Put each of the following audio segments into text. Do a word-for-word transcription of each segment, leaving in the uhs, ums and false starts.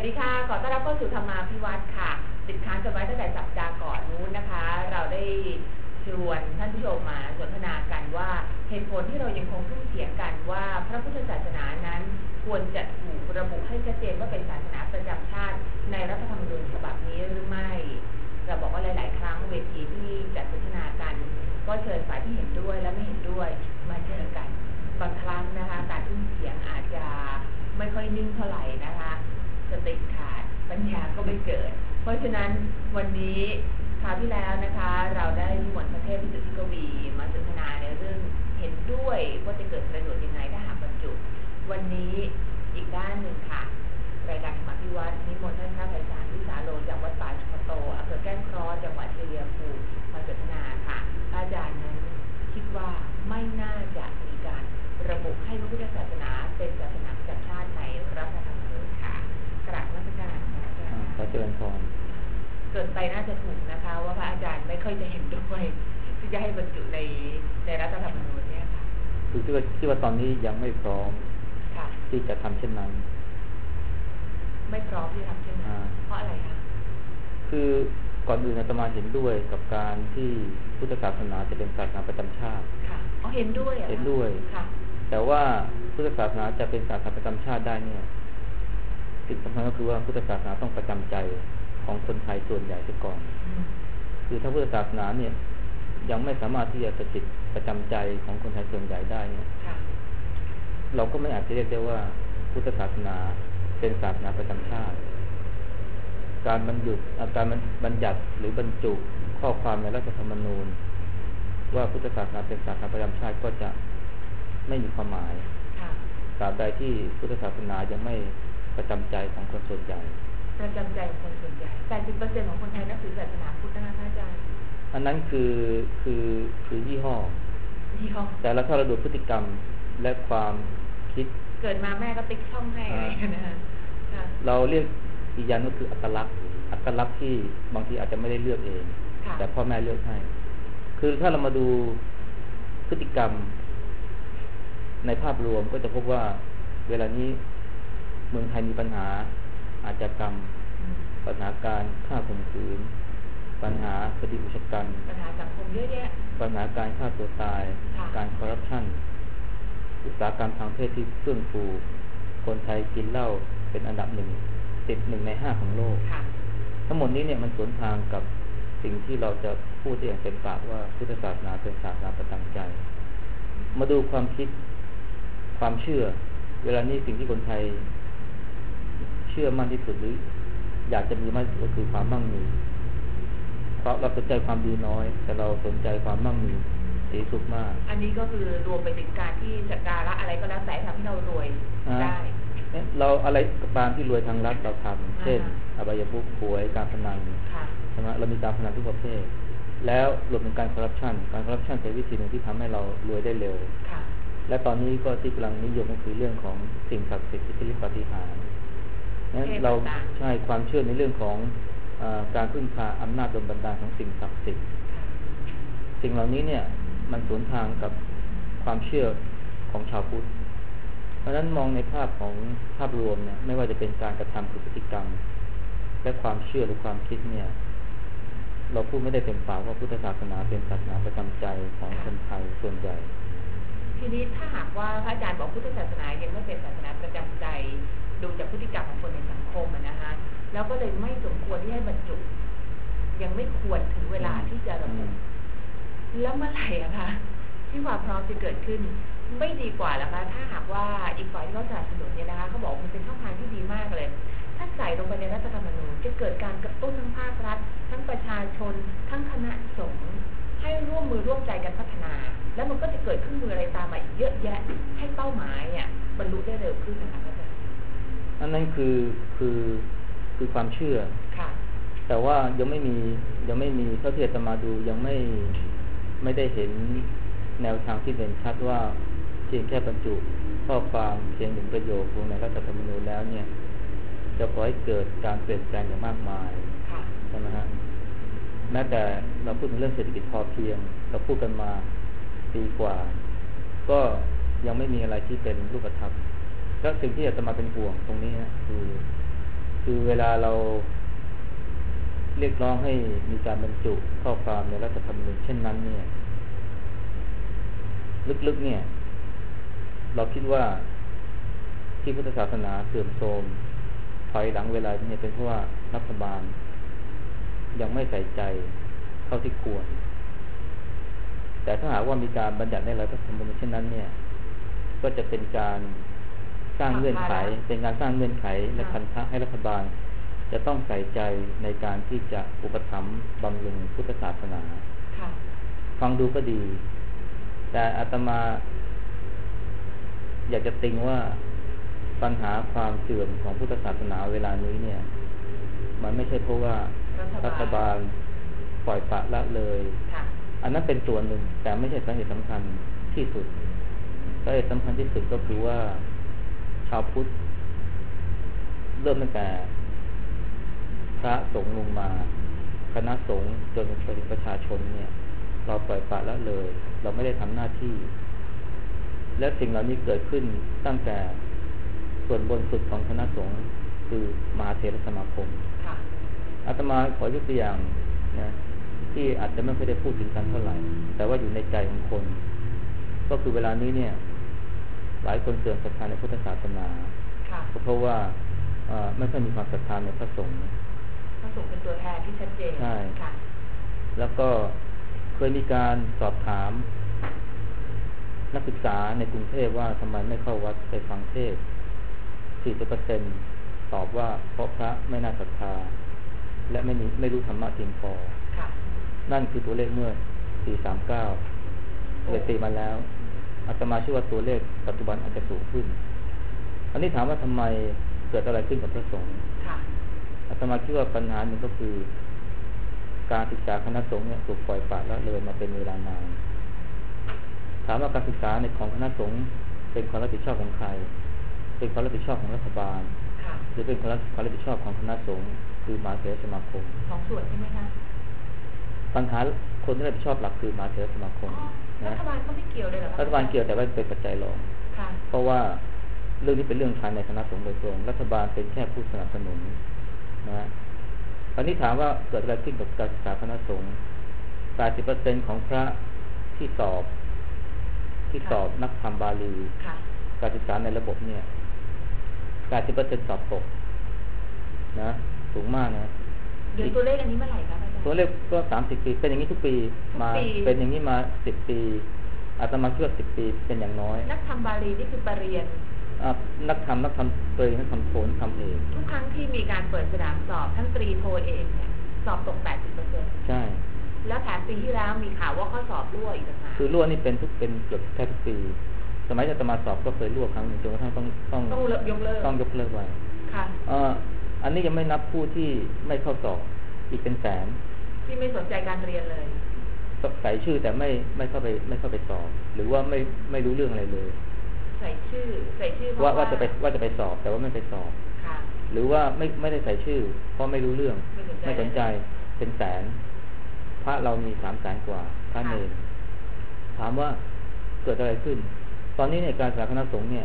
ดีค่ะขอต้อนรับเข้าสู่ธรรมาภิวัตน์ค่ะติดค้างกันไว้ตั้งแต่สัปดาห์ก่อนนู้นนะคะเราได้ชวนท่านผู้ชมมาสนทนากันว่าเหตุผลที่เรายังคงทุ่มเถียงกันว่าพระพุทธศาสนานั้นควรจะถูกระบุให้ชัดเจนว่าเป็นศาสนาประจำชาติในรัฐธรรมนูญฉบับนี้หรือไม่เราบอกว่าหลายๆครั้งเวทีที่จัดสนทนากันก็เชิญฝ่ายที่เห็นด้วยและไม่เห็นด้วยมาเจอกันบางครั้งนะคะการทุ่มเถียงอาจจะไม่ค่อยนิ่งเท่าไหร่นะคะสติขาดปัญญาก็ไม่เกิดเพราะฉะนั้นวันนี้คราวที่แล้วนะคะเราได้นิมนต์พระเทพพิสุทธิกวีมาสนทนาในเรื่องเห็นด้วยว่าจะเกิดประโยชน์ยังไงถ้าหากบรรจุวันนี้อีกด้านหนึ่งค่ะรายการธรรมภิวัตน์นิมนต์ท่านพระไพศาลวิสาโลจากวัดป่าชุมโตอำเภอแก้งเคราะห์จังหวัดชัยภูมิมาสนทนาค่ะอาจารย์นั้นคิดว่าไม่น่าจะมีการระบุให้พระพุทธศาสนาเป็นศาสนาประจำชาติในรัฐธรรมนูญค่ะกราบนมัสการพระอาจารย์พระเจริญพรเกินไปน่าจะถูกนะคะว่าพระอาจารย์ไม่ค่อยจะเห็นด้วยที่จะให้บรรจุในในรัฐธรรมนูญเนี่ยค่ะคือที่ว่าที่ว่าตอนนี้ยังไม่พร้อมที่จะทำเช่นนั้นไม่พร้อมที่จะทำเช่นนั้นเพราะอะไรคะคือก่อนอื่นอาตมาเห็นด้วยกับการที่พุทธศาสนาจะเป็นศาสนาประจำชาติค่ะอ๋อเห็นด้วยเห็นด้วยค่ะแต่ว่าพุทธศาสนาจะเป็นศาสนาประจำชาติได้เนี่ยสิ่งสำคัญก็คือว่าพุทธศาสนาต้องประจำใจของคนไทยส่วนใหญ่เสียก่อนคือถ้าพุทธศาสนาเนี่ยยังไม่สามารถที่จะสถิตประจำใจของคนไทยส่วนใหญ่ได้เนี่ยเราก็ไม่อาจจะเรียกได้ว่าพุทธศาสนาเป็นศาสนาประจำชาติการบรรยุการบัญญัติหรือบรรจุข้อความในรัฐธรรมนูญว่าพุทธศาสนาเป็นศาสนาประจำชาติก็จะไม่มีความหมายตราบใดที่พุทธศาสนายังไม่ประจำใจของคนส่วนใหญ่ประจำใจของคนส่วนใหญ่ แปดสิบเปอร์เซ็นต์ ของคนไทยนับถือศาสนาพุทธนะคะอาจารย์อันนั้นคือคือคือยี่ห้อยี่ห้อแต่แล้วถ้าเราดูพฤติกรรมและความคิดเกิดมาแม่ก็ติ๊กช่องให้อะไรกันนะคะเราเรียกอีกอย่างก็คืออัตลักษณ์อัตลักษณ์ที่บางทีอาจจะไม่ได้เลือกเองแต่พ่อแม่เลือกให้คือถ้าเรามาดูพฤติกรรมในภาพรวมก็จะพบว่าเวลานี้เมืองไทยมีปัญหาอาชญากรรมปัญหาการฆ่าข่มขืนปัญหาคดีอุกชะกันปัญหาสังคมเยอะแยะปัญหาการฆ่าตัวตายการคอร์รัปชันอุตสาหกรรมทางเพศที่เฟื่องฟูคนไทยกินเหล้าเป็นอันดับหนึ่งติดหนึ่งในห้าของโลกทั้งหมดนี้เนี่ยมันสวนทางกับสิ่งที่เราจะพูดได้อย่างเต็มปากว่าพุทธศาสนาเป็นศาสนาประจำใจมาดูความคิดความเชื่อเวลานี้สิ่งที่คนไทยเชื่อมั่นที่สุดหรืออยากจะมีมากที่สุดก็คือความมั่งมีเพราะเราสนใจความดีน้อยแต่เราสนใจความมั่งมีสีสุขมากอันนี้ก็คือรวมไปถึงการที่สักการะอะไรก็แล้วแต่ทำให้เรารวยได้เราอะไรกับการที่รวยทางรัฐเราทำเช่นอบายมุขหวยการพนันใช่ไหมเรามีการพนันทุกประเภทแล้วรวมถึงการคอร์รัปชันการคอร์รัปชันเป็นวิธีหนึ่งที่ทำให้เรารวยได้เร็วและตอนนี้ก็ที่กำลังนิยมก็คือเรื่องของสิ่งศักดิ์สิทธิ์อิทธิฤทธิปาฏิหาริย์นั้นเราใช่ความเชื่อในเรื่องของเอ่อการพึ่งพาอำนาจดลบันดาลของสิ่งศักดิ์สิทธิ์สิ่งเหล่านี้เนี่ยมันสวนทางกับความเชื่อของชาวพุทธเพราะฉะนั้นมองในภาพของภาพรวมเนี่ยไม่ว่าจะเป็นการกระทำคือพฤติกรรมและความเชื่อหรือความคิดเนี่ยเราพูดไม่ได้เต็มปากว่าพุทธศาสนาเป็นศาสนาประจำใจของคนไทยส่วนใหญ่ทีนี้ถ้าหากว่าพระอาจารย์บอกพุทธศาสนายังไม่เป็นศาสนาประจำใจดูจากพฤติกรรมของคนในสังคมนะคะแล้วก็เลยไม่สมควรที่ให้บรรจุยังไม่ควรถึงเวลาที่จะระบุแล้วเมื่อไหร่อะคะที่ความพร้อมจะเกิดขึ้นไม่ดีกว่าแล้วคะถ้าหากว่าอีกฝ่ายที่เขาสนับสนุนเนี่ยนะคะเขาบอกมันเป็นช่องทางที่ดีมากเลยถ้าใส่ลงไปในรัฐธรรมนูญจะเกิดการกระตุ้นทั้งภาครัฐทั้งประชาชนทั้งคณะสงฆ์ให้ร่วมมือร่วมใจกันพัฒนาแล้วมันก็จะเกิดขึ้นมืออะไรตามมาอีกเยอะแยะให้เป้าหมายเนี่ยบรรลุได้เร็วขึ้นนะคะอาจารย์อันนั้นคือคือคือความเชื่อค่ะแต่ว่ายังไม่มียังไม่มีเท่าที่อาตมาดูยังไม่ไม่ได้เห็นแนวทางที่เด่นชัดว่าเพียงแค่บรรจุข้อความเพียงหนึ่งประโยคลงในรัฐธรรมนูญแล้วเนี่ยจะขอให้เกิดการเปลี่ยนแปลงอย่างมากมายใช่ไหมฮะแม้แต่เราพูดถึงเรื่องเศรษฐกิจพอเพียงเราพูดกันมาปีกว่าก็ยังไม่มีอะไรที่เป็นรูปธรรมก็สิ่งที่อาตมาเป็นห่วงตรงนี้นะคือคือเวลาเราเรียกร้องให้มีการบรรจุข้อความในรัฐธรรมนูญเช่นนั้นเนี่ยลึกๆเนี่ยเราคิดว่าที่พุทธศาสนาเสื่อมโทรมถอยหลังเวลาเนี่ยเป็นเพราะว่ารัฐบาลยังไม่ใส่ใจเท่าที่ควรแต่ถ้าหากว่ามีการบัญญัติในรัฐธรรมนูญเช่นนั้นเนี่ยก็จะเป็นการสร้างเงื่อนไขเป็นการสร้างเงื่อนไขและพันธะให้รัฐบาลจะต้องใส่ใจในการที่จะอุปถัมภ์บำรุงพุทธศาสนาฟังดูก็ดีแต่อาตมาอยากจะติงว่าปัญหาความเสื่อมของพุทธศาสนาเวลานี้เนี่ยมันไม่ใช่เพราะว่ารัฐบาลปล่อยปละละเลยอันนั้นเป็นส่วนหนึ่งแต่ไม่ใช่สาเหตุสำคัญที่สุดสาเหตุสำคัญที่สุดก็คือว่าชาวพุทธเริ่มตั้งแต่พระสงฆ์ลงมาคณะสงฆ์จนไปถึงประชาชนเนี่ยเราปล่อยปละละเลยเราไม่ได้ทำหน้าที่และสิ่งเหล่านี้เกิดขึ้นตั้งแต่ส่วนบนสุดของคณะสงฆ์คือมหาเถรสมาคมอาตมาขอยกตัวอย่างนะที่อาจจะไม่ค่อยได้พูดถึงกันเท่าไหร่แต่ว่าอยู่ในใจของคนก็คือเวลานี้เนี่ยหลายคนเสื่อมศรัทธาในพุทธศาสนาเพราะว่าไม่ค่อยมีความศรัทธาในพระสงฆ์พระสงฆ์เป็นตัวแทนที่ชัดเจนใช่แล้วก็เคยมีการสอบถามนักศึกษาในกรุงเทพว่าทำไมไม่เข้าวัดไปฟังเทศน์ สี่สิบเปอร์เซ็นต์ ตอบว่าเพราะพระไม่น่าศรัทธาและไม่มีไม่รู้ธรรมะเพียงพอนั่นคือตัวเลขเมื่อปีสามสิบเก้าเลยตีมาแล้วอาตมาเชื่อว่าตัวเลขปัจจุบันอาจจะสูงขึ้นอันนี้ถามว่าทำไมเกิดอะไรขึ้นกับพระสงฆ์อาตมาคิดว่าปัญหาหนึ่งก็คือการศึกษาคณะสงฆ์เนี่ยถูกปล่อยปละละเลยมาเป็นเวลานานถามว่าการศึกษาในของคณะสงฆ์เป็นความรับผิดชอบของใครเป็นความรับผิดชอบของรัฐบาลหรือเป็นความรับผิดชอบของคณะสงฆ์คือมหาเถรสมาคมสองส่วนใช่ไหมคะปัญหาคนที่รับผิดชอบหลักคือมหาเถรสมาคมรัฐบาลก็ไม่เกี่ยวเลยหรอรัฐบาลเกี่ยวแต่ว่าเป็นปัจจัยรองเพราะว่าเรื่องนี้เป็นเรื่องภายในคณะสงฆ์โดยตรงรัฐบาลเป็นแค่ผู้สนับสนุนนะตอนนี้ถามว่าเกิดอะไรขึ้นกับการศึกษาคณะสงฆ์ แปดสิบเปอร์เซ็นต์ ของพระที่สอบที่สอบนักธรรมบาลีการศึกษาในระบบเนี่ย แปดสิบเปอร์เซ็นต์ สอบตกนะสูงมากนะเดี๋ยวตัวเลขอันนี้เมื่อไหร่ครับอาจารย์ตัวเลขก็สามสิบปีเป็นอย่างนี้ทุกปีมาเป็นอย่างนี้มาสิบปีอาตมาเชื่อสิบปีเป็นอย่างน้อยนักธรรมบาลีนี่คือปรริญญานักธรรมนักธรรมตรีนักธรรมโทนักธรรมเอกทุกครั้งที่มีการเปิดสนามสอบทั้งตรีโทเอกเนี่ยสอบตก แปดสิบเปอร์เซ็นต์ใช่แล้วแถมปีที่แล้วมีข่าวว่าข้อสอบรั่วอีกต่างหากคือรั่วนี่เป็นทุกเป็นเกือบแทบทุกปีสมัยอาตมาสอบก็เคยรั่วครั้งหนึ่งจนกระทั่งต้องต้องต้องยกเลิกต้องยกเลิกไว้ค่ะเอ่ออันนี้ยังไม่นับผู้ที่ไม่เข้าสอบอีกเป็นแสนที่ไม่สนใจการเรียนเลยใส่ชื่อแต่ไม่ไม่เข้าไปไม่เข้าไปสอบหรือว่าไม่ไม่รู้เรื่องอะไรเลยใส่ชื่อใส่ชื่อว่าว่าจะไปว่าจะไปสอบแต่ว่าไม่ไปสอบหรือว่าไม่ไม่ได้ใส่ชื่อเพราะไม่รู้เรื่องไม่สนใจเป็นแสนพระเรามีสามแสนกว่าพระเนรถามว่าเกิดอะไรขึ้นตอนนี้ในการศึกษาคณะสงฆ์เนี่ย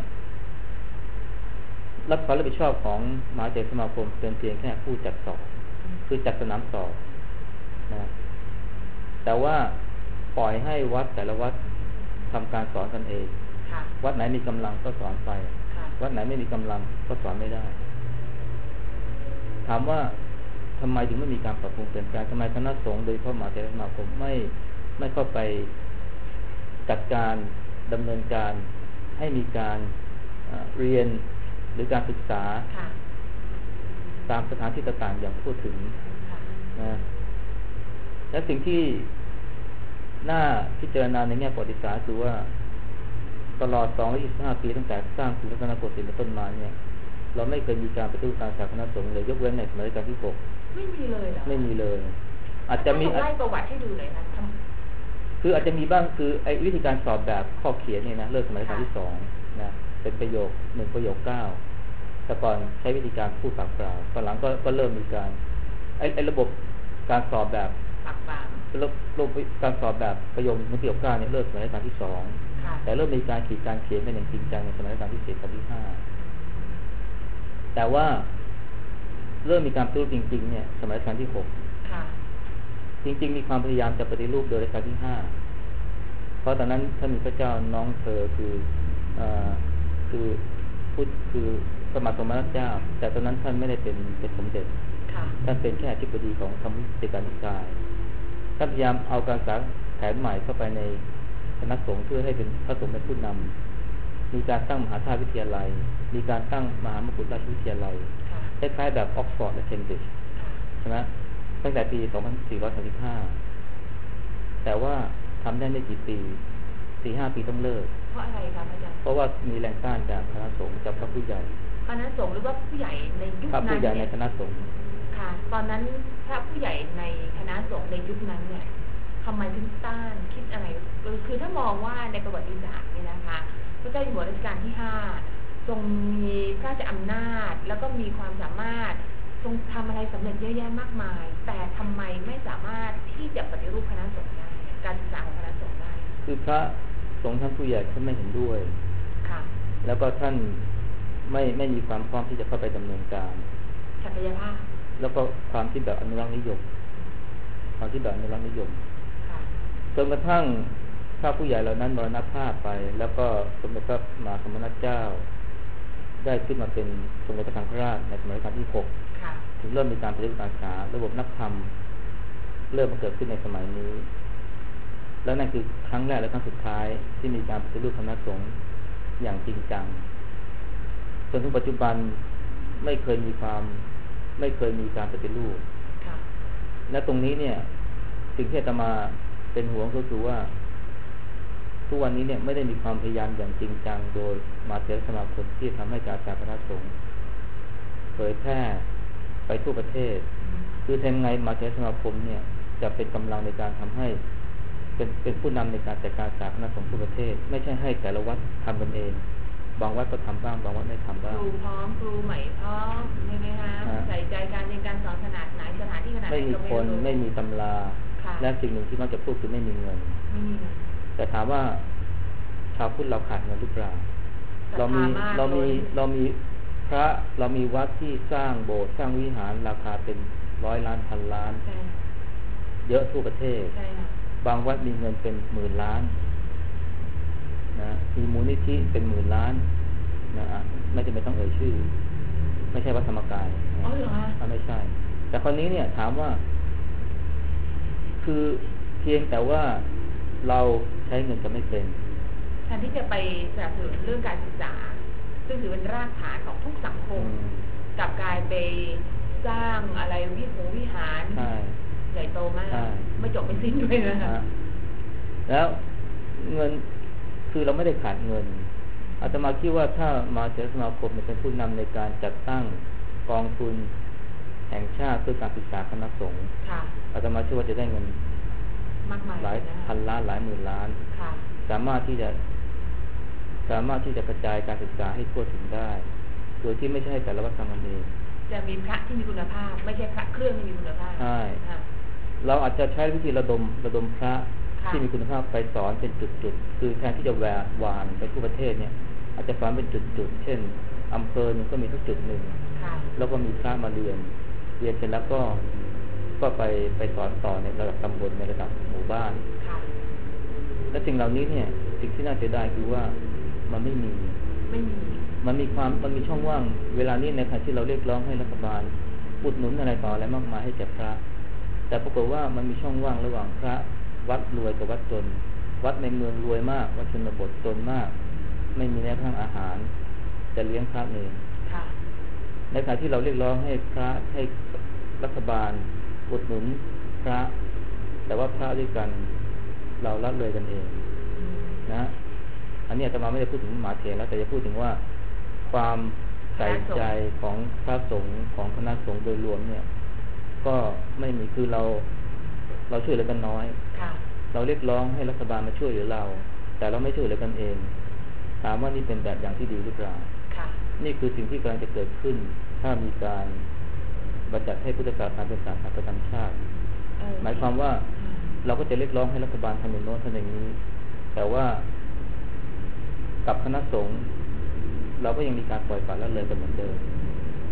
รับความรับผิดชอบของมหาเถรสมาคมเป็นเพียงแค่ผู้จัดสอบคือจัดสนามสอบนะแต่ว่าปล่อยให้วัดแต่ละวัดทำการสอนกันเองวัดไหนมีกำลังก็สอนไปวัดไหนไม่มีกำลังก็สอนไม่ได้ถามว่าทำไมถึงไม่มีการปรับปรุงเปลี่ยนแปลงทำไมคณะสงฆ์โดยเฉพาะมหาเถรสมาคมไม่ไม่เข้าไปจัดการดำเนินการให้มีการเรียนหรือการศึกษาตามสถานที่ต่างๆอย่างทั่วถึงนะและสิ่งที่น่าพิจารณาในแง่ประวัติศาสตร์คือว่าตลอดสองร้อยยี่สิบห้าปีตั้งแต่สร้างกรุงรัตนโกสินทร์เป็นต้นมาเนี่ยเราไม่เคยมีการปฏิรูปการศึกษาคณะสงฆ์เลยยกเว้นในสมัยรัชกาลที่หกไม่มีเลยเหรอไม่มีเลยอาจจะมีไล่ประวัติให้ดูเลยนะคืออาจจะมีบ้างคือไอ้วิธีการสอบแบบข้อเขียนเนี่ยนะเริ่มสมัยรัชกาลที่สองนะเป็นประโยคหนึ่งประโยคเก้าแต่ก่อนใช้วิธีการพูดปากเปล่าตอนหลังก็ก็เริ่มมีการไอ้ไอ้ระบบการสอบแบบปากเปล่าระบบการสอบแบบประโยคหนึ่งประโยคเก้าเนี่ยเริ่มสมัยรัชกาลที่สองแต่เริ่มมีการขีดการเขียนเป็นอย่างจริงจังในสมัยรัชกาลที่สี่กับที่ห้าแต่ว่าเริ่มมีการปฏิรูปจริงๆเนี่ยสมัยรัชกาลที่หกจริงๆมีความพยายามจะปฏิรูปโดยรัชกาลที่ห้าเพราะตอนนั้นท่านมีพระเจ้าน้องเธอคืออคือพุทธคือสมมาสมณเจ้าแต่ตอนนั้นท่านไม่ได้เป็นเป็นสมเด็จท่านเป็นแค่อธิบดีของธรรมวิทยาการนิกายท่านพยายามเอาการศึกษาแผนใหม่เข้าไปในคณะสงฆ์เพื่อให้เป็นพระสงฆ์เป็นผู้นำมีการตั้งมหาธาตุวิทยาลัยมีการตั้งมหามกุฏราชวิทยาลัยคล้ายๆแบบออกฟอร์ดและเคมบริดจ์ใช่ไหมตั้งแต่ปี สองพันสี่ร้อยสามสิบห้า แต่ว่าทำได้ไม่กี่ปี สี่ห้า ปีต้องเลิกเพราะอะไรครับอาจารย์เพราะว่ามีแรงต้านจากคณะสงฆ์จากพระผู้ใหญ่คณะสงฆ์หรือว่าผู้ใหญ่ในยุคนั้นพระผู้ใหญ่ในคณะสงฆ์ค่ะตอนนั้นพระผู้ใหญ่ในคณะสงฆ์ในยุคนั้นเนี่ยทำไมถึงต้านคิดอะไรคือถ้ามองว่าในประวัติศาสตร์เนี่ยนะคะพระเจ้าอยู่หัวรัชกาลที่ห้าทรงมีพระราชอำนาจแล้วก็มีความสามารถทรงทำอะไรสำเร็จเยอะแยะมากมายแต่ทำไมไม่สามารถที่จะปฏิรูปคณะสงฆ์ได้การศึกษาของคณะสงฆ์ได้คือพระสงฆ์ท่านผู้ใหญ่ท่านไม่เห็นด้วยค่ะแล้วก็ท่านไม่ไม่มีความพร้อมที่จะเข้าไปดำเนินการศักยภาพแล้วก็ความที่แบบอนุรักษ์นิยมความที่แบบอนุรักษ์นิยมจนกระทั่งพระผู้ใหญ่เหล่านั้นมรณภาพไปแล้วก็สมเด็จพระมหาสมณเจ้าได้ขึ้นมาเป็นสมเด็จพระสังฆราชในสมัยรัชกาลที่หกถึงเริ่มมีการปฏิรูปการศึกษาระบบนักธรรมเริ่มมาเกิดขึ้นในสมัยนี้แล้วนั่นคือครั้งแรกและครั้งสุดท้ายที่มีการปฏิรูปคณะสงฆ์อย่างจริงจังจนถึงปัจจุบันไม่เคยมีความไม่เคยมีการปฏิรูปและตรงนี้เนี่ยสิ่งที่อาตมาเป็นห่วงก็คือว่าทุกวันนี้เนี่ยไม่ได้มีความพยายามอย่างจริงจังโดยมหาเถรสมาคมที่ทำให้การศึกษาคณะสงฆ์เผยแพร่ไปทั่วประเทศคือทำไงมหาเถรสมาคมเนี่ยจะเป็นกำลังในการทำให้เป็นเป็นผู้นำในการจัดการศึกษาคณะสงฆ์ทั่วประเทศไม่ใช่ให้แต่ละวัดทำกันเองบางวัดก็ทำบ้างบางวัดไม่ทำบ้างครูพร้อมครูใหม่พร้อมใช่ไหมคะใส่ใจการเรียนการสอนขนาดไหนสถานที่ขนาดไหนไม่มีคนไม่มีตำราและสิ่งหนึ่งที่มักจะพูดคือไม่มีเงินแต่ถามว่าชาวพุทธเราขาดเงินหรือเปล่าเรามีเรามีเรามีพระเรามีวัดที่สร้างโบสถ์สร้างวิหารราคาเป็นร้อยล้านพันล้านเยอะทั่วประเทศบางวัดมีเงินเป็นหมื่นล้านนะมีมูลนิธิเป็นหมื่นล้านนะไม่จำเป็นต้องเอ่ยชื่อไม่ใช่วัดธรรมกายอ๋อเหรอฮะไม่ใช่แต่คนนี้เนี่ยถามว่าคือเพียงแต่ว่าเราใช้เงินจะไม่เป็นแทนที่จะไปสนับสนุนเรื่องการศึกษาซึ่งถือเป็นรากฐานของทุกสังคมกลับกลายไปสร้างอะไรวิหงวิหารใหญ่โตมากไม่จบไม่สิ้นด้วยนะคะแล้วเงินคือเราไม่ได้ขาดเงินอาตมาคิดว่าถ้ามาเถรสมาคมเป็นผู้นำในการจัดตั้งกองทุนแห่งชาติเพื่อการศึกษาคณะสงฆ์อาตมาเชื่อว่าจะได้เงินมากมายหลายพันล้านหลายหมื่นล้านสามารถที่จะสามารถที่จะกระจายการศึกษาให้ทั่วถึงได้โดยที่ไม่ใช่แต่ละวัดทำกันเองจะมีพระที่มีคุณภาพไม่ใช่พระเครื่องที่มีคุณภาพใช่เราอาจจะใช้วิธีระดมระดมพระที่มีคุณภาพไปสอนเป็นจุดๆคือแทนที่จะแหวกวานไปทั่วประเทศเนี่ยอาจจะสอนเป็นจุดๆเช่นอำเภอหนึ่งก็มีสักจุดหนึ่งแล้วก็มีพระมาเรียนเรียนเสร็จแล้วก็ก็ไปไปสอนต่อในระดับตำบลในระดับหมู่บ้านและสิ่งเหล่านี้เนี่ยสิ่งที่น่าเสียดายคือว่ามันไม่มีไม่มีมันมีความมันมีช่องว่างเวลานี้ในขณะที่เราเรียกร้องให้รัฐบาลอุดหนุนอะไรต่ออะไรมากมายให้แก่พระแต่ปรากฏว่ามันมีช่องว่างระหว่างพระวัดรวยกับวัดจนวัดในเมืองรวยมากวัดชนบทจนมากไม่มีแม้กระทั่งอาหารจะเลี้ยงพระเองในขณะที่เราเรียกร้องให้พระให้รัฐบาลอุดหนุนพระแต่ว่าพระด้วยกันเราละเลยกันเองนะอันนี้อาตมาไม่ได้พูดถึงมหาเถรแล้วแต่จะพูดถึงว่าความใส่ใจของพระสงฆ์ของคณะสงฆ์โดยรวมเนี่ยก็ไม่มีคือเราเราช่วยเหลือกันน้อยเราเรียกร้องให้รัฐบาลมาช่วยเหลือเราแต่เราไม่ช่วยเหลือกันเองถามว่านี่เป็นแบบอย่างที่ดีหรือเปล่านี่คือสิ่งที่กำลังจะเกิดขึ้นถ้ามีการบัญญัติให้พุทธศาสนาเป็นศาสนาประจำชาติหมายความว่าเราก็จะเรียกร้องให้รัฐบาลทำอย่างโน้นทำอย่างนี้แต่ว่ากับคณะสงฆ์เราก็ยังมีการปล่อยปละละเลยกันเหมือนเดิม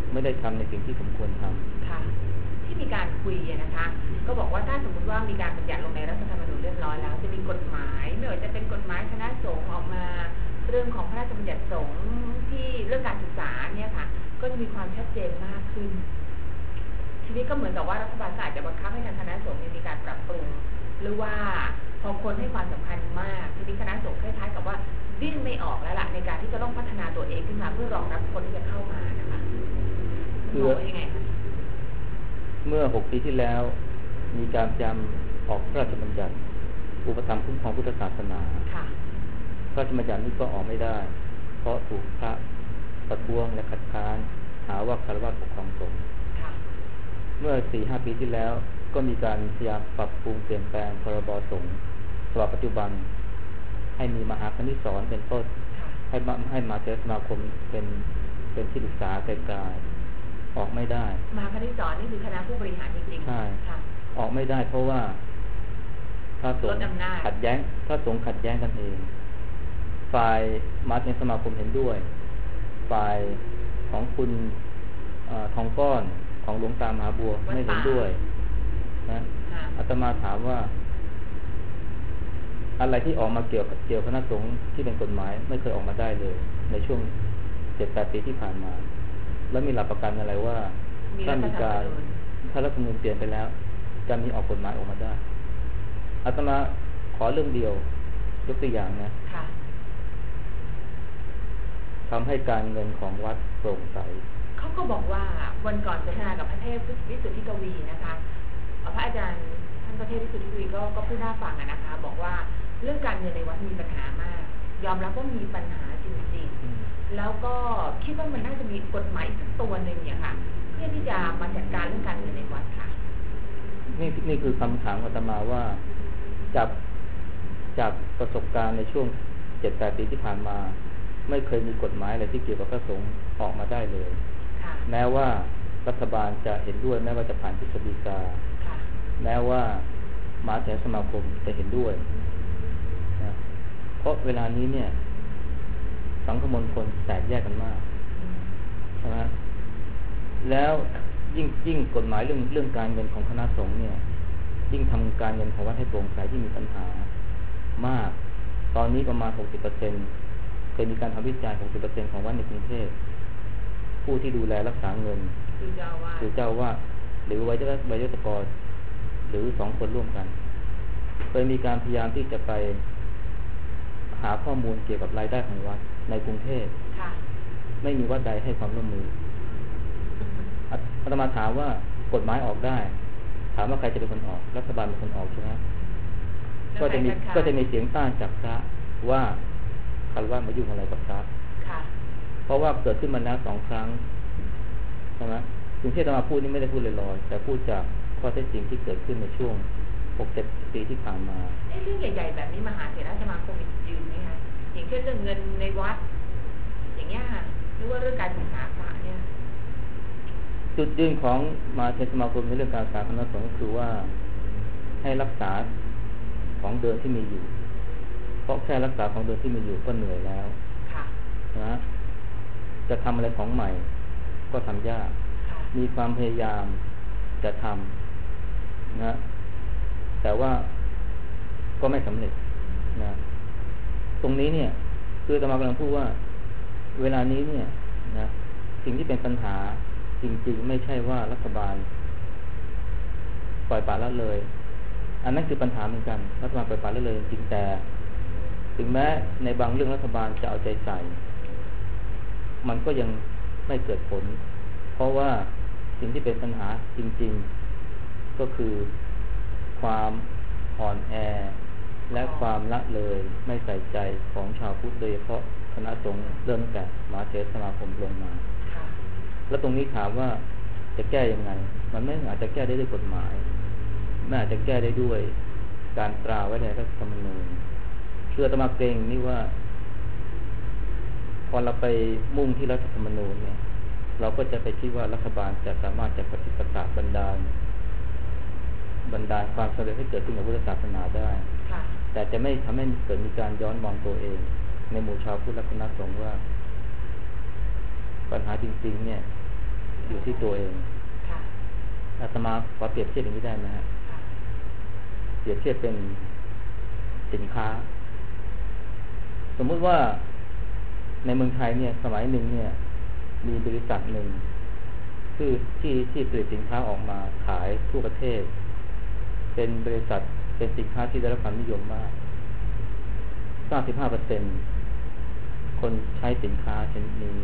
ไม่ได้ทำในสิ่งที่สมควรทำค่ะที่มีการคุยนะคะก็บอกว่าถ้าสมมติว่ามีการบัญญัติลงในรัฐธรรมนูญเรียบร้อยแล้วจะมีกฎหมายไม่ว่าจะเป็นกฎหมายคณะสงฆ์ออกมาเรื่องของพระราชบัญญัติสงฆ์ที่เรื่องการศึกษาเนี่ยค่ะก็จะมีความชัดเจนมากขึ้นทีนี้ก็เหมือนกับว่ารัฐบาลอาจจะบังคับให้ทางคณะสงฆ์มีการปรับปรุงหรือว่าพอคนให้ความสำคัญมากทีนี้คณะสงฆ์คล้ายๆกับว่าดิ้นไม่ออกแล้วล่ะในการที่จะต้องพัฒนาตัวเองขึ้นมาเพื่อรองรับคนที่จะเข้ามานะคะคือยังไงคะเมื่อหกปีที่แล้วมีการพยายามออกพระราชบัญญัติอุปถัมภ์คุ้มครองพุทธศาสนาพระราชบัญญัตินี้ก็ออกไม่ได้เพราะถูกพระประท้วงและคัดค้านหาว่าคารวะปกครองสงฆ์เมื่อสี่ห้าปีที่แล้วก็มีการพยายามปรับปรุงเปลี่ยนแปลงพรบสงฆ์ฉบับปัจจุบันให้มีมหาคณิตสอนเป็นต้นให้ให้มาเจอสมาคมเป็นเป็นที่ปรึกษาไกลๆออกไม่ได้มหาคณิตสอนนี่คือคณะผู้บริหารจริงๆใช่ออกไม่ได้เพราะว่าถ้าสงฆ์ขัดแย้งถ้าสงฆ์ขัดแย้งกันเองฝ่ายมหาเถรสมาคมเห็นด้วยฝ่ายของคุณทองก้อนของหลวงตามหาบัวไม่เห็นด้วยนะอาตมาถามว่าอะไรที่ออกมาเกี่ยวกับเกี่ยวคณะสงฆ์ที่เป็นกฎหมายไม่เคยออกมาได้เลยในช่วงเจ็ดแปดปีที่ผ่านมาแล้วมีหลักประกันอะไรว่าถ้ามีการถ้ารัฐธรรมนูญเปลี่ยนไปแล้วจะมีออกกฎหมายออกมาได้อาตมาขอเรื่องเดียวยกตัวอย่างนะทำให้การเงินของวัดโปร่งใสเขาก็บอกว่าวันก่อนสนทนากับพระเทพวิสุทธิกวีนะคะพระอาจารย์ท่านพระเทพวิสุทธิกวีก็ก็พูดน่าฟังนะคะบอกว่าเรื่องการเงินในวัดมีปัญหามากยอมรับว่ามีปัญหาจริงๆแล้วก็คิดว่ามันน่าจะมีกฎหมายอีกสักตัวหนึ่งเนี่ยค่ะเพื่อที่จะมาจัดการเรื่องการเงินในวัดค่ะนี่นี่คือคำถามอาตมาว่าจากจากประสบการณ์ในช่วงเจ็ดแปดปีที่ผ่านมาไม่เคยมีกฎหมายอะไรที่เกี่ยวกับพระสงฆ์ออกมาได้เลยแม้ว่ารัฐบาลจะเห็นด้วยแม้ว่าจะผ่านกฤษฎีกาแม้ว่ามหาเถรสมาคมจะเห็นด้วยนะเพราะเวลานี้เนี่ยสังคมมณฑลแตกแยกกันมากใช่ไหมแล้วยิ่งยิ่งกฎหมายเรื่องเรื่องการเงินของคณะสงฆ์เนี่ยยิ่งทำการเงินของวัดให้โปร่งใสที่มีปัญหามากตอนนี้ประมาณ หกสิบเปอร์เซ็นต์ เคยมีการทำวิจัย หกสิบเปอร์เซ็นต์ ของวัดในกรุงเทพผู้ที่ดูแลรักษาเงินคือเจ้าวาดคือเจ้าวาดหรือไวยไวยศกรหรือสองคนร่วมกันเคยมีการพยายามที่จะไปหาข้อมูลเกี่ยวกับรายได้ของวัดในกรุงเทพไม่มีวัดใดให้ความร่วมมืออาตมาถามว่ากฎหมายออกได้ถามว่าใครจะเป็นคนออกรัฐบาลเป็นคนออกใช่ไหมก็จะมีก็จะมีเสียงต้านจากพระว่าคารวะมายุ่งอะไรกับพระเพราะว่าเกิดขึ้นมาแล้วสองครั้งใช่ไหมถึงที่อาตมาพูดนี่ไม่ได้พูดลอยๆแต่พูดจากข้อเท็จจริงที่เกิดขึ้นในช่วงหกเจ็ดปีที่ผ่านมาเรื่องใหญ่ๆแบบนี้มหาเถรสมาคมยืนไหมคะอย่างเช่นเรื่องเงินในวัดอย่างเงี้ยค่ะหรือว่าเรื่องการศึกษาพระเนี่ยจุดยืนของมหาเถรสมาคมในเรื่องการศึกษาคณะสงฆ์ก็คือว่าให้รักษาของเดิมที่มีอยู่เพราะแค่รักษาของเดิมที่มีอยู่ก็เหนื่อยแล้วนะจะทำอะไรของใหม่ก็ทำยากมีความพยายามจะทำนะแต่ว่าก็ไม่สำเร็จนะตรงนี้เนี่ยคืออาตมากำลังพูดว่าเวลานี้เนี่ยนะสิ่งที่เป็นปัญหาจริงๆไม่ใช่ว่ารัฐบาลปล่อยปละละเลยอันนั้นคือปัญหาเหมือนกันรัฐบาลปล่อยปละละเลยจริงแต่ถึงแม้ในบางเรื่องรัฐบาลจะเอาใจใส่มันก็ยังไม่เกิดผลเพราะว่าสิ่งที่เป็นปัญหาจริงๆก็คือความอ่อนแอและความละเลยไม่ใส่ใจของชาวพุทธโดยเฉพาะคณะสงฆ์เริ่มแต่มหาเถรสมาคมลงมาแล้วตรงนี้ถามว่าจะแก้ยังไงมันไม่อาจจะแก้ได้ด้วยกฎหมายไม่อาจจะแก้ได้ด้วยการตราไว้ในรัฐธรรมนูญเชื่ออาตมาเกรงนี่ว่าพอเราไปมุ่งที่รัฐธรรมนูญเนี่ยเราก็จะไปคิดว่ารัฐบาลจะสามารถจะปฏิปทาบันดาลบรรดาความสำเร็จให้เกิดขึ้นในพุทธศาสนาได้แต่จะไม่ทำให้เกิดมีการย้อนมองตัวเองในหมู่ชาวพุทธและคณะสงฆ์ว่าปัญหาจริงๆเนี่ยอยู่ที่ตัวเองอาตมาขอเปรียบเทียบอย่างนี้ได้ไหมฮะเปรียบเทียบเป็นสินค้าสมมุติว่าในเมืองไทยเนี่ยสมัยหนึ่งเนี่ยมีบริษัทหนึ่งคือที่ที่ผลิตสินค้าออกมาขายทั่วประเทศเป็นบริษัทเป็นสินค้าที่ได้รับความนิยมมาก เก้าสิบห้าเปอร์เซ็นต์ คนใช้สินค้าชนิดนี้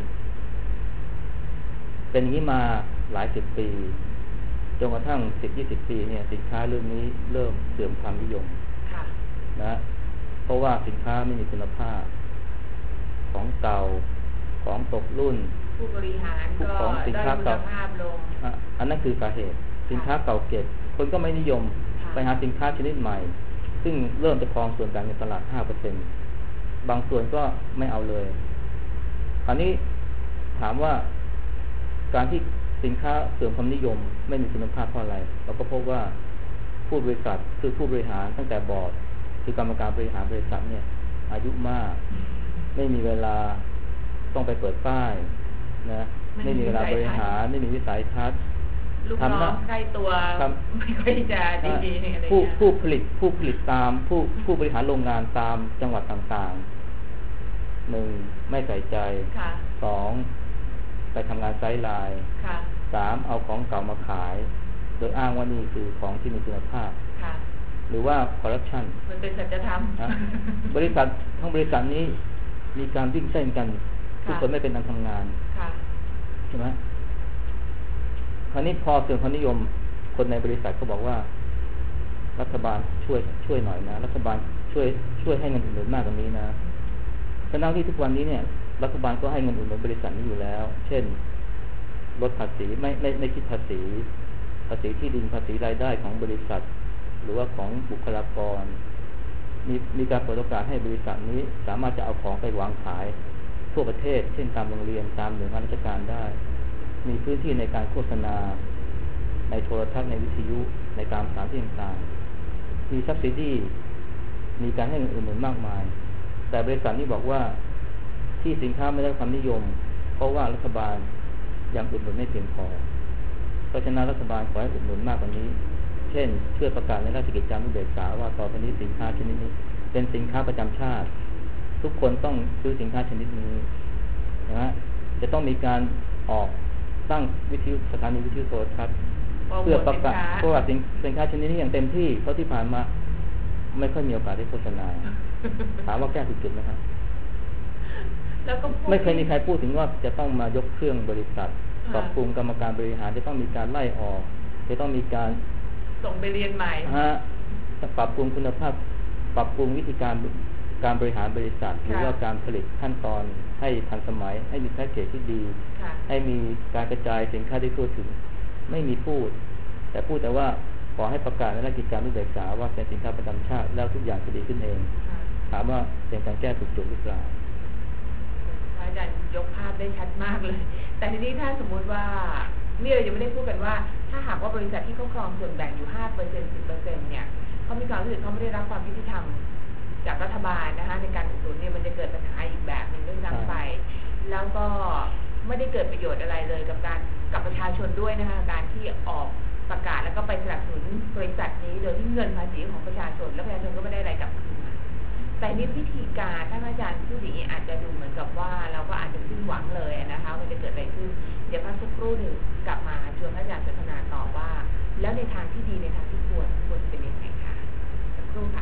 เป็นอย่างนี้มาหลายสิบปีจนกระทั่ง สิบถึงยี่สิบ ปีเนี่ยสินค้าเรื่องนี้เริ่มเสื่อมความนิยมนะเพราะว่าสินค้าไม่มีคุณภาพของเก่าของตกรุ่นผู้บริหารก็ได้คุณภาพลงอันนั้นคือสาเหตุสินค้าเก่าเก็บคนก็ไม่นิยมไปหาสินค้าชนิดใหม่ซึ่งเริ่มจะครองส่วนแบ่งในตลาด ห้าเปอร์เซ็นต์ บางส่วนก็ไม่เอาเลยคราวนี้ถามว่าการที่สินค้าเสื่อมความนิยมไม่มีคุณภาพเพราะอะไรเราก็พบว่าผู้บริษัทคือผู้บริหารตั้งแต่บอร์ดคือกรรมการบริหารบริษัทเนี่ยอายุมากไม่มีเวลาต้องไปเปิดป้ายนะไม่มีเวลาบริหารไม่มีวิสัยทัศน์ลูกน้องใกล้ตัวไม่ค่อยจะดีๆอะไรผู้ผู้ผลิตผู้ผลิตตามผู้ผู้บริหารโรงงานตามจังหวัดต่างๆหนึ่งไม่ใส่ใจสองไปทำงานไซด์ไลน์สามเอาของเก่ามาขายโดยอ้างว่านี่คือของที่มีคุณภาพหรือว่าคอร์รัปชันมันเป็นสัจธรรมบริษัททั้งบริษัทนี้มีการวิ่งเต้นกันทุกคนไม่เป็นอันทำงานใช่ไหมคราวนี้พอเสื่อมความนิยมคนในบริษัทก็บอกว่ารัฐบาลช่วยช่วยหน่อยนะรัฐบาลช่วยช่วยให้เงินอุดหนุนมากกว่านี้นะทั้งที่ทุกวันนี้เนี่ยรัฐบาลก็ให้เงินอุดหนุนบริษัทนี้อยู่แล้วเช่นลดภาษีไม่ไม่ไม่คิดภาษีภาษีที่ดินภาษีรายได้ของบริษัทหรือว่าของบุคลากรมีมีการเปิดโอกาสให้บริษัทนี้สามารถจะเอาของไปวางขายทั่วประเทศเช่นตามโรงเรียนตามหน่วยงานราชการได้มีพื้นที่ในการโฆษณาในโทรทัศน์ในวิทยุในตามสถานที่ต่างๆมีซับซิดีมีการให้เงินอุดหนุนมากมายแต่บริษัทนี้บอกว่าที่สินค้าไม่ได้ความนิยมเพราะว่ารัฐบาลยังอุดหนุนไม่เพียงพอเพราะฉะนั้นรัฐบาลขอให้อุดหนุนมากกว่านี้เช่นเพื่อประกาศในราชกิจจานุเบกษาว่าต่อไปนี้สินค้าชนิดนี้เป็นสินค้าประจำชาติทุกคนต้องซื้อสินค้าชนิดนี้นะจะต้องมีการออกตั้งวิทยุสถานีวิทยุโทรทัศน์เพื่อประกาศประกาศสินค้าชนิดนี้อย่างเต็มที่เพราะที่ผ่านมาไม่ค่อยมีโอกาสได้โฆษณาถามว่าแก้จุดๆไหมครับไม่เคยมีใครพูดถึงว่าจะต้องมายกเครื่องบริษัทปรับปรุงกรรมการบริหารจะต้องมีการไล่ออกจะต้องมีการส่งไปเรียนใหม่ฮะปรับปรุงคุณภาพปรับปรุงวิธีการการบริหารบริษัทหรือว่าการผลิตขั้นตอนให้ทันสมัยให้มีแพ็กเกจที่ดีให้มีการกระจายสินค้าได้ทั่วถึงไม่มีพูดแต่พูดแต่ว่าขอให้ประกาศในราชกิจจานุเบกษาว่าเป็นสินค้าประจำชาติแล้วทุกอย่างจะดีขึ้นเองถามว่าเป็นการแก้ถูกจุดหรือเปล่าอาจารย์ยกภาพได้ชัดมากเลยแต่ทีนี้ถ้าสมมุติว่านี่เรายังไม่ได้พูดกันว่าถ้าหากว่าบริษัทที่เขาครองส่วนแบ่งอยู่ ห้าเปอร์เซ็นต์ สิบเปอร์เซ็นต์ เนี่ยเขามีความรู้สึกเขาไม่ได้รับความยุติธรรมจากรัฐบาลนะคะในการอุดหนุนเนี่ยมันจะเกิดปัญหาอีกแบบหนึ่งด้วยซ้ำไปแล้วก็ไม่ได้เกิดประโยชน์อะไรเลยกับการกับประชาชนด้วยนะคะการที่ออกประกาศแล้วก็ไปสนับสนุนบริษัทนี้โดยที่เงินภาษีของประชาชนและประชาชนก็ไม่ได้อะไรกลับคืนมาแต่นี่วิธีการถ้าอาจารย์พูดอย่างนี้อาจจะดูเหมือนกับว่าเราก็อาจจะสิ้นหวังเลยนะคะมันจะเกิดอะไรขึ้นเดี๋ยวพักสักครู่หนึ่งกลับมาชวนอาจารย์สนทนาต่อว่าแล้วในทางที่ดีในทางที่ควรควรเป็นยังไงคะสักครู่ค่ะ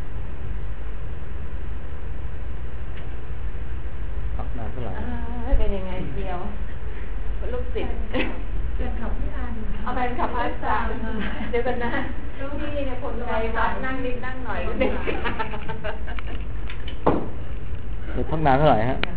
พักนานเท่าไหร่เป็นยังไงเดียวลูกศิษย์เป็นขับพี่อันเอาไปขับพระอาจารย์เดี๋ยวกันนะพี่เนี่ยคนใจวัดนั่งนิดนั่งหน่อยก็ได้พักนานเท่าไหร่ฮะ